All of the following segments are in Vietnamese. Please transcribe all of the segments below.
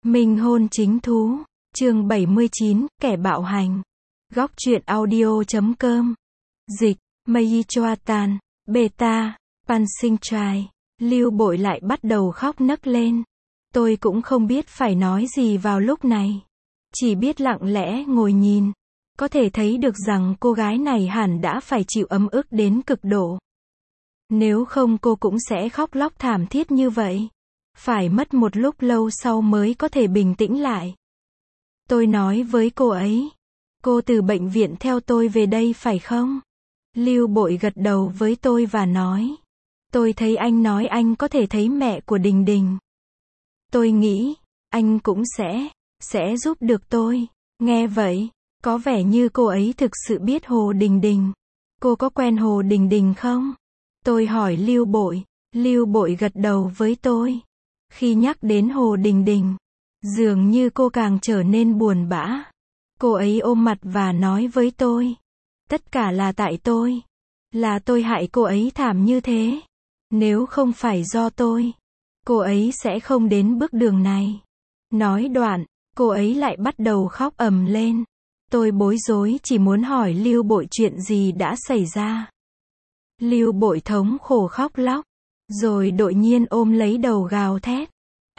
Minh hôn chính thú, chương 79, kẻ bạo hành. Góc truyện audio.com. Dịch, Mei Choatan, Beta, Pan Sinh Trai. Lưu Bội lại bắt đầu khóc nấc lên. Tôi cũng không biết phải nói gì vào lúc này. Chỉ biết lặng lẽ ngồi nhìn. Có thể thấy được rằng cô gái này hẳn đã phải chịu ấm ức đến cực độ. Nếu không cô cũng sẽ khóc lóc thảm thiết như vậy. Phải mất một lúc lâu sau mới có thể bình tĩnh lại. Tôi nói với cô ấy. Cô từ bệnh viện theo tôi về đây phải không? Lưu Bội gật đầu với tôi và nói. Tôi thấy anh nói anh có thể thấy mẹ của Đình Đình. Tôi nghĩ, anh cũng sẽ giúp được tôi. Nghe vậy, có vẻ như cô ấy thực sự biết Hồ Đình Đình. Cô có quen Hồ Đình Đình không? Tôi hỏi Lưu Bội. Lưu Bội gật đầu với tôi. Khi nhắc đến Hồ Đình Đình, dường như cô càng trở nên buồn bã. Cô ấy ôm mặt và nói với tôi. Tất cả là tại tôi. Là tôi hại cô ấy thảm như thế. Nếu không phải do tôi, cô ấy sẽ không đến bước đường này. Nói đoạn, cô ấy lại bắt đầu khóc ầm lên. Tôi bối rối chỉ muốn hỏi Lưu Bội chuyện gì đã xảy ra. Lưu Bội thống khổ khóc lóc. Rồi đột nhiên ôm lấy đầu gào thét.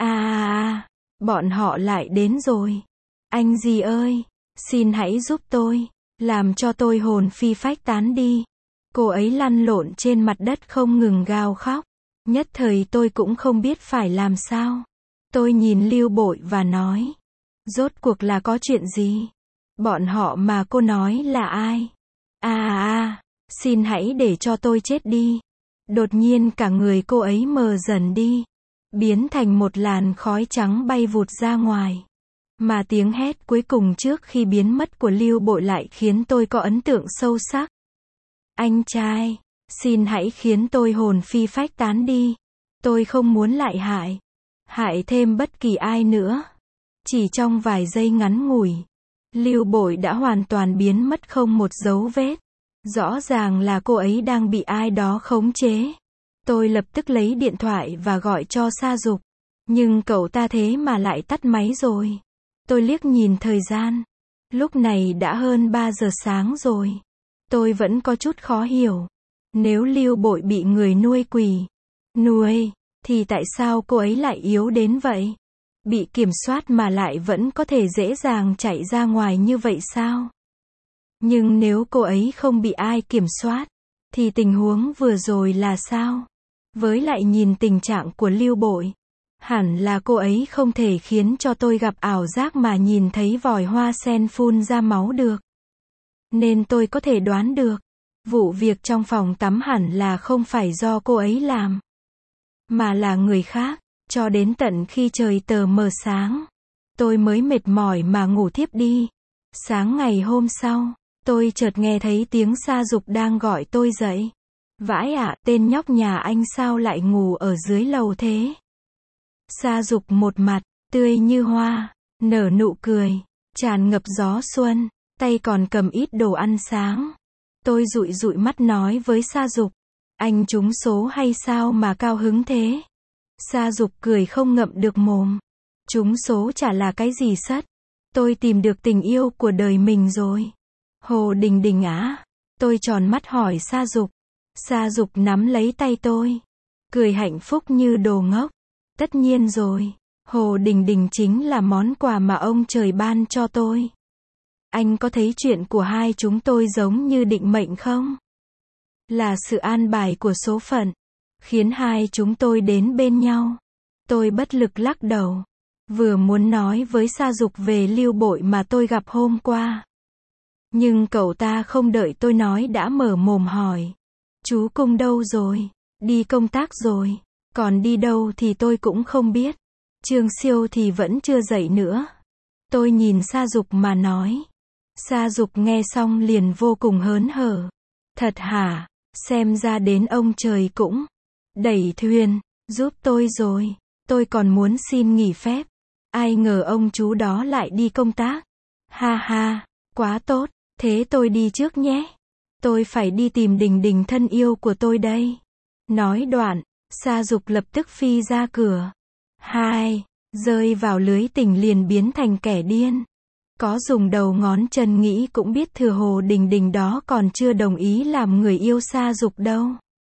Bọn họ lại đến rồi. Anh gì ơi, xin hãy giúp tôi, làm cho tôi hồn phi phách tán đi. Cô ấy lăn lộn trên mặt đất không ngừng gào khóc. Nhất thời tôi cũng không biết phải làm sao. Tôi nhìn Lưu Bội và nói. Rốt cuộc là có chuyện gì? Bọn họ mà cô nói là ai? Xin hãy để cho tôi chết đi. Đột nhiên cả người cô ấy mờ dần đi. Biến thành một làn khói trắng bay vụt ra ngoài. Mà tiếng hét cuối cùng trước khi biến mất của Lưu Bội lại khiến tôi có ấn tượng sâu sắc. Anh trai, xin hãy khiến tôi hồn phi phách tán đi. Tôi không muốn lại hại thêm bất kỳ ai nữa. Chỉ trong vài giây ngắn ngủi, Lưu Bội đã hoàn toàn biến mất không một dấu vết. Rõ ràng là cô ấy đang bị ai đó khống chế. Tôi lập tức lấy điện thoại và gọi cho Sa Dục. Nhưng cậu ta thế mà lại tắt máy rồi. Tôi liếc nhìn thời gian. Lúc này đã hơn 3 giờ sáng rồi. Tôi vẫn có chút khó hiểu. Nếu Lưu Bội bị người nuôi quỷ nuôi, thì tại sao cô ấy lại yếu đến vậy? Bị kiểm soát mà lại vẫn có thể dễ dàng chạy ra ngoài như vậy sao? Nhưng nếu cô ấy không bị ai kiểm soát, thì tình huống vừa rồi là sao? Với lại nhìn tình trạng của Lưu Bội, hẳn là cô ấy không thể khiến cho tôi gặp ảo giác mà nhìn thấy vòi hoa sen phun ra máu được. Nên tôi có thể đoán được, vụ việc trong phòng tắm hẳn là không phải do cô ấy làm, mà là người khác. Cho đến tận khi trời tờ mờ sáng, tôi mới mệt mỏi mà ngủ thiếp đi. Sáng ngày hôm sau, tôi chợt nghe thấy tiếng Sa Dục đang gọi tôi dậy. Vãi ạ, tên nhóc nhà anh sao lại ngủ ở dưới lầu thế? Sa Dục một mặt tươi như hoa, nở nụ cười, tràn ngập gió xuân, tay còn cầm ít đồ ăn sáng. Tôi dụi dụi mắt nói với Sa Dục, anh trúng số hay sao mà cao hứng thế? Sa Dục cười không ngậm được mồm. Trúng số chả là cái gì sất. Tôi tìm được tình yêu của đời mình rồi. Hồ Đình Đình á? Tôi tròn mắt hỏi Sa Dục. Sa Dục nắm lấy tay tôi, cười hạnh phúc như đồ ngốc. Tất nhiên rồi, Hồ Đình Đình chính là món quà mà ông trời ban cho tôi. Anh có thấy chuyện của hai chúng tôi giống như định mệnh không? Là sự an bài của số phận, khiến hai chúng tôi đến bên nhau. Tôi bất lực lắc đầu. Vừa muốn nói với Sa Dục về Lưu Bội mà tôi gặp hôm qua. Nhưng cậu ta không đợi tôi nói đã mở mồm hỏi. Chú Cung đâu rồi? Đi công tác rồi. Còn đi đâu thì tôi cũng không biết. Trương Siêu thì vẫn chưa dậy nữa. Tôi nhìn Sa Dục mà nói. Sa Dục nghe xong liền vô cùng hớn hở. Thật hả? Xem ra đến ông trời cũng đẩy thuyền giúp tôi rồi. Tôi còn muốn xin nghỉ phép. Ai ngờ ông chú đó lại đi công tác. Ha ha, quá tốt. Thế tôi đi trước nhé. Tôi phải đi tìm Đình Đình thân yêu của tôi đây. Nói đoạn, Sa Dục lập tức phi ra cửa. Rơi vào lưới tình liền biến thành kẻ điên. Có dùng đầu ngón chân nghĩ cũng biết thừa Hồ Đình Đình đó còn chưa đồng ý làm người yêu Sa Dục đâu.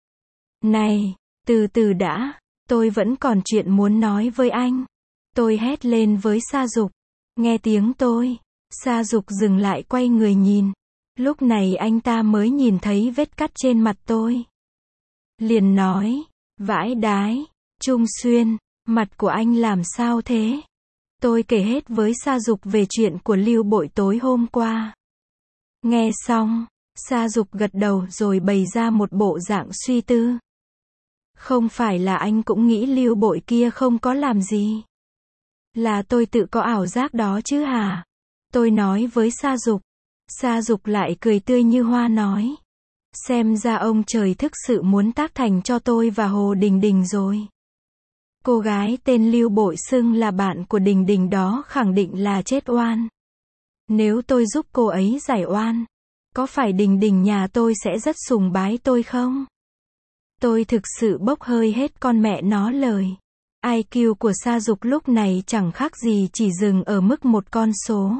Này, từ từ đã, tôi vẫn còn chuyện muốn nói với anh. Tôi hét lên với Sa Dục. Nghe tiếng tôi, Sa Dục dừng lại quay người nhìn. Lúc này anh ta mới nhìn thấy vết cắt trên mặt tôi. Liền nói, vãi đái, Trung Xuyên, mặt của anh làm sao thế? Tôi kể hết với Sa Dục về chuyện của Lưu Bội tối hôm qua. Nghe xong, Sa Dục gật đầu rồi bày ra một bộ dạng suy tư. Không phải là anh cũng nghĩ Lưu Bội kia không có làm gì? Là tôi tự có ảo giác đó chứ hả? Tôi nói với Sa Dục. Sa Dục lại cười tươi như hoa nói. Xem ra ông trời thực sự muốn tác thành cho tôi và Hồ Đình Đình rồi. Cô gái tên Lưu Bội xưng là bạn của Đình Đình đó khẳng định là chết oan. Nếu tôi giúp cô ấy giải oan, có phải Đình Đình nhà tôi sẽ rất sùng bái tôi không? Tôi thực sự bốc hơi hết con mẹ nó lời. IQ của Sa Dục lúc này chẳng khác gì chỉ dừng ở mức một con số.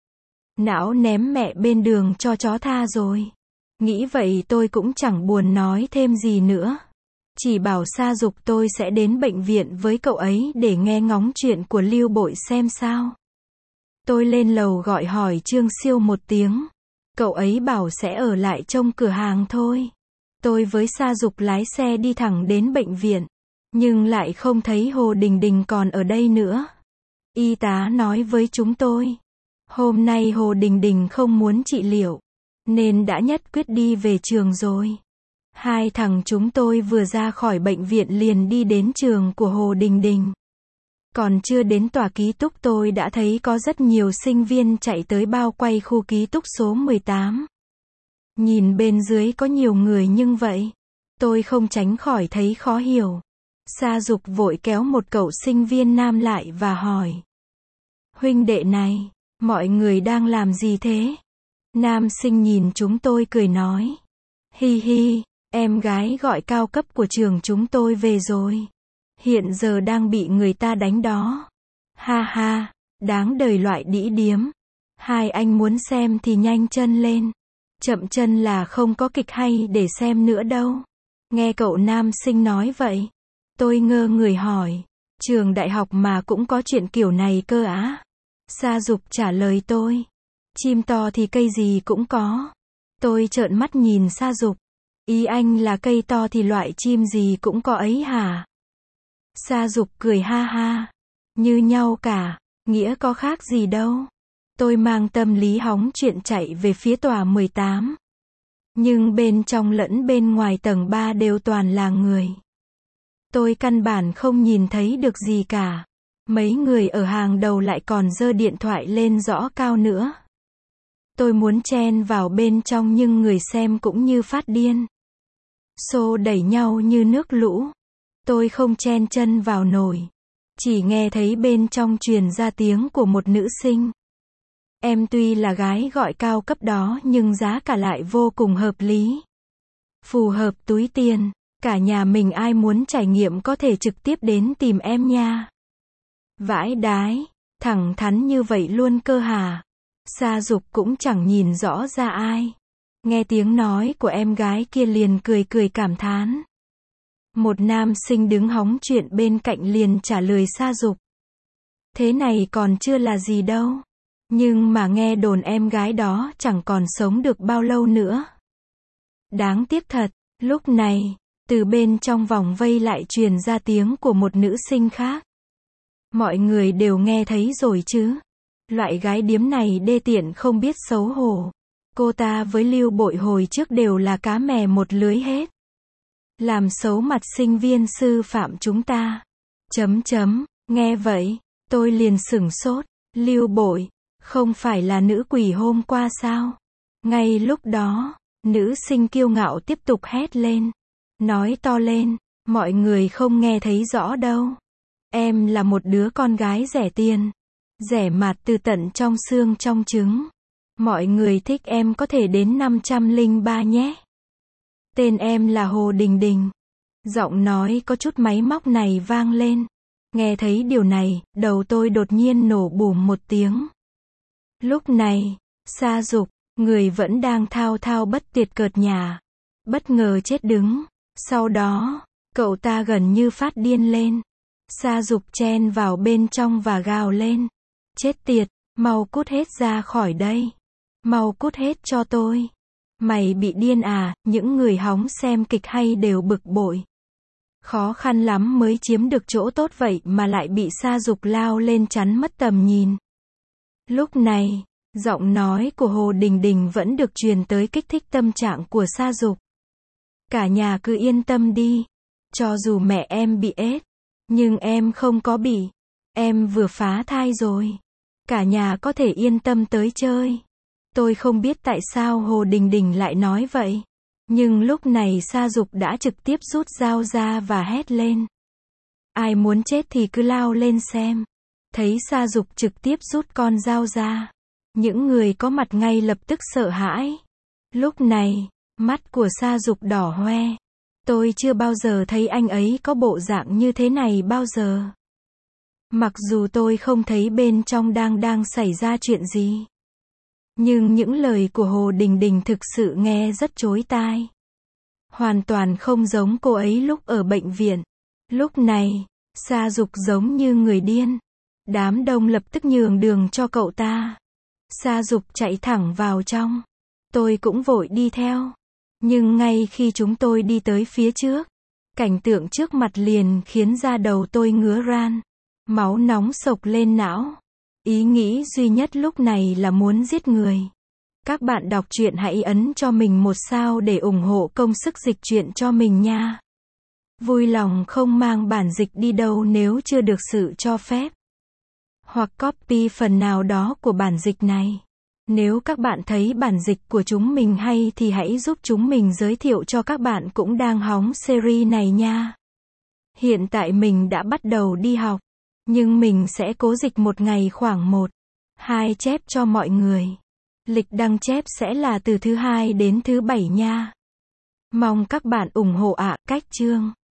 Não ném mẹ bên đường cho chó tha rồi. Nghĩ vậy tôi cũng chẳng buồn nói thêm gì nữa. Chỉ bảo Sa Dục tôi sẽ đến bệnh viện với cậu ấy để nghe ngóng chuyện của Lưu Bội xem sao. Tôi lên lầu gọi hỏi Trương Siêu một tiếng. Cậu ấy bảo sẽ ở lại trông cửa hàng thôi. Tôi với Sa Dục lái xe đi thẳng đến bệnh viện. Nhưng lại không thấy Hồ Đình Đình còn ở đây nữa. Y tá nói với chúng tôi. Hôm nay Hồ Đình Đình không muốn trị liệu. Nên đã nhất quyết đi về trường rồi. Hai thằng chúng tôi vừa ra khỏi bệnh viện liền đi đến trường của Hồ Đình Đình. Còn chưa đến tòa ký túc tôi đã thấy có rất nhiều sinh viên chạy tới bao quay khu ký túc số 18. Nhìn bên dưới có nhiều người nhưng vậy, tôi không tránh khỏi thấy khó hiểu. Sa Dục vội kéo một cậu sinh viên nam lại và hỏi. Huynh đệ này, mọi người đang làm gì thế? Nam sinh nhìn chúng tôi cười nói. Hi hi, em gái gọi cao cấp của trường chúng tôi về rồi. Hiện giờ đang bị người ta đánh đó. Ha ha, đáng đời loại đĩ điếm. Hai anh muốn xem thì nhanh chân lên. Chậm chân là không có kịch hay để xem nữa đâu. Nghe cậu nam sinh nói vậy. Tôi ngơ người hỏi. Trường đại học mà cũng có chuyện kiểu này cơ á? Sa Dục trả lời tôi. Chim to thì cây gì cũng có. Tôi trợn mắt nhìn Sa Dục. Ý anh là cây to thì loại chim gì cũng có ấy hả? Sa Dục cười ha ha. Như nhau cả, nghĩa có khác gì đâu. Tôi mang tâm lý hóng chuyện chạy về phía tòa 18. Nhưng bên trong lẫn bên ngoài tầng 3 đều toàn là người. Tôi căn bản không nhìn thấy được gì cả. Mấy người ở hàng đầu lại còn giơ điện thoại lên rõ cao nữa. Tôi muốn chen vào bên trong nhưng người xem cũng như phát điên. Xô đẩy nhau như nước lũ. Tôi không chen chân vào nổi. Chỉ nghe thấy bên trong truyền ra tiếng của một nữ sinh. Em tuy là gái gọi cao cấp đó nhưng giá cả lại vô cùng hợp lý. Phù hợp túi tiền. Cả nhà mình ai muốn trải nghiệm có thể trực tiếp đến tìm em nha. Vãi đái. Thẳng thắn như vậy luôn cơ hả? Sa Dục cũng chẳng nhìn rõ ra ai. Nghe tiếng nói của em gái kia liền cười cười cảm thán. Một nam sinh đứng hóng chuyện bên cạnh liền trả lời Sa Dục. Thế này còn chưa là gì đâu. Nhưng mà nghe đồn em gái đó chẳng còn sống được bao lâu nữa. Đáng tiếc thật. Lúc này, từ bên trong vòng vây lại truyền ra tiếng của một nữ sinh khác. Mọi người đều nghe thấy rồi chứ. Loại gái điếm này đê tiện không biết xấu hổ. Cô ta với Lưu Bội hồi trước đều là cá mè một lưới hết. Làm xấu mặt sinh viên sư phạm chúng ta. Nghe vậy, tôi liền sửng sốt. Lưu Bội, không phải là nữ quỷ hôm qua sao? Ngay lúc đó, nữ sinh kiêu ngạo tiếp tục hét lên. Nói to lên, mọi người không nghe thấy rõ đâu. Em là một đứa con gái rẻ tiền. Rẻ mạt từ tận trong xương trong trứng. Mọi người thích em có thể đến 503 nhé. Tên em là Hồ Đình Đình. Giọng nói có chút máy móc này vang lên. Nghe thấy điều này, đầu tôi đột nhiên nổ bùm một tiếng. Lúc này, Sa Dục, người vẫn đang thao thao bất tuyệt cợt nhả, bất ngờ chết đứng. Sau đó, cậu ta gần như phát điên lên. Sa Dục chen vào bên trong và gào lên. Chết tiệt, mau cút hết ra khỏi đây. Mau cút hết cho tôi. Mày bị điên à? Những người hóng xem kịch hay đều bực bội. Khó khăn lắm mới chiếm được chỗ tốt vậy mà lại bị Sa Dục lao lên chắn mất tầm nhìn. Lúc này, giọng nói của Hồ Đình Đình vẫn được truyền tới kích thích tâm trạng của Sa Dục. Cả nhà cứ yên tâm đi. Cho dù mẹ em bị ết, nhưng em không có bị. Em vừa phá thai rồi. Cả nhà có thể yên tâm tới chơi. Tôi không biết tại sao Hồ Đình Đình lại nói vậy. Nhưng lúc này Sa Dục đã trực tiếp rút dao ra và hét lên. Ai muốn chết thì cứ lao lên xem. Thấy Sa Dục trực tiếp rút con dao ra. Những người có mặt ngay lập tức sợ hãi. Lúc này, mắt của Sa Dục đỏ hoe. Tôi chưa bao giờ thấy anh ấy có bộ dạng như thế này bao giờ. Mặc dù tôi không thấy bên trong đang xảy ra chuyện gì. Nhưng những lời của Hồ Đình Đình thực sự nghe rất chói tai. Hoàn toàn không giống cô ấy lúc ở bệnh viện. Lúc này, Sa Dục giống như người điên. Đám đông lập tức nhường đường cho cậu ta. Sa Dục chạy thẳng vào trong. Tôi cũng vội đi theo. Nhưng ngay khi chúng tôi đi tới phía trước, cảnh tượng trước mặt liền khiến da đầu tôi ngứa ran. Máu nóng sộc lên não. Ý nghĩ duy nhất lúc này là muốn giết người. Các bạn đọc truyện hãy ấn cho mình một sao để ủng hộ công sức dịch truyện cho mình nha. Vui lòng không mang bản dịch đi đâu nếu chưa được sự cho phép. Hoặc copy phần nào đó của bản dịch này. Nếu các bạn thấy bản dịch của chúng mình hay thì hãy giúp chúng mình giới thiệu cho các bạn cũng đang hóng series này nha. Hiện tại mình đã bắt đầu đi học. Nhưng mình sẽ cố dịch một ngày khoảng 1-2 chép cho mọi người. Lịch đăng chép sẽ là từ thứ 2 đến thứ 7 nha. Mong các bạn ủng hộ ạ. Cách chương